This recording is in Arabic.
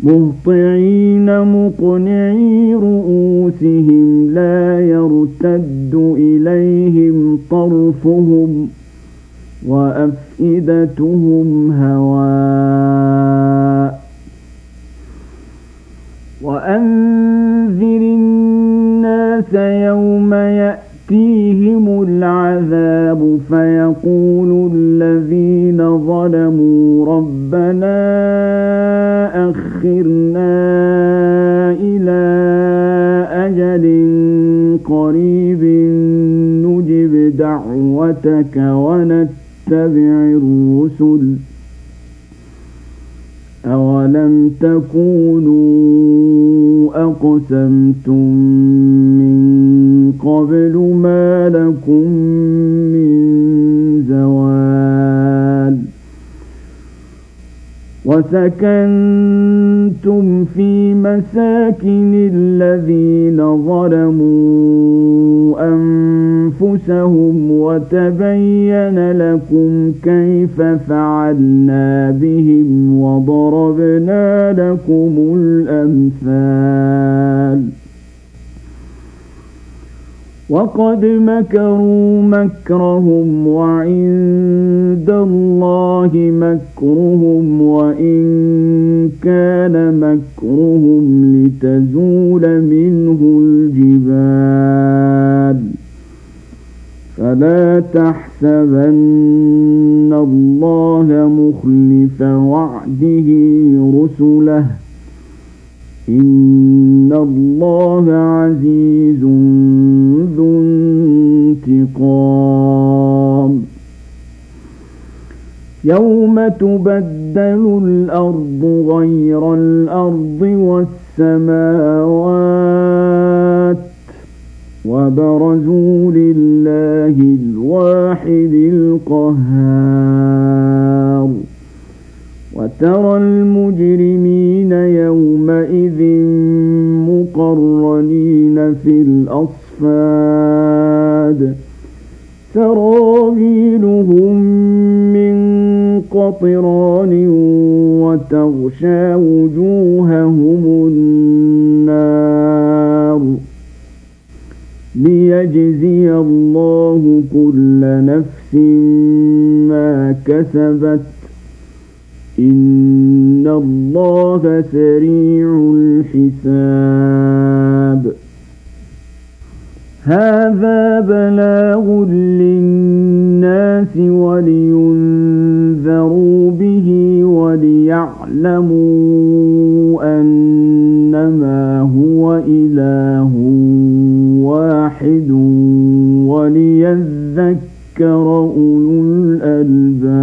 مهطعين مقنعي رؤوسهم لا يرتد إليهم طرفهم وأفئدتهم هواء وأنذر الناس يوم يأتيهم العذاب فيقول الذين ظلموا ربنا أخرنا إلى أجل قريب نجب دعوتك ونتبع الرسل أولم تكونوا أقسمتم من قبل ما لكم من زوال وسكنتم في مساكن الذين ظلموا أنفسهم وتبين لكم كيف فعلنا بهم وضربنا لكم الأمثال وقد مكروا مكرهم وعند الله مكرهم وإن كان مكرهم لتزول منه الجبال فلا تحسبن الله مخلف وعده رسله إن الله عزيز ذو انتقام يوم تبدل الأرض غير الأرض والسماوات وبرزوا لله الواحد القهار وترى المجرمين يومئذ مقرنين في الأصفاد سرابيلهم من قطران وتغشى وجوههم النار ليجزي الله كل نفس ما كسبت إن الله سريع الحساب هذا بلاغ للناس ولينذروا به وليعلموا أنما هو إله واحد وليذكر أولو الألباب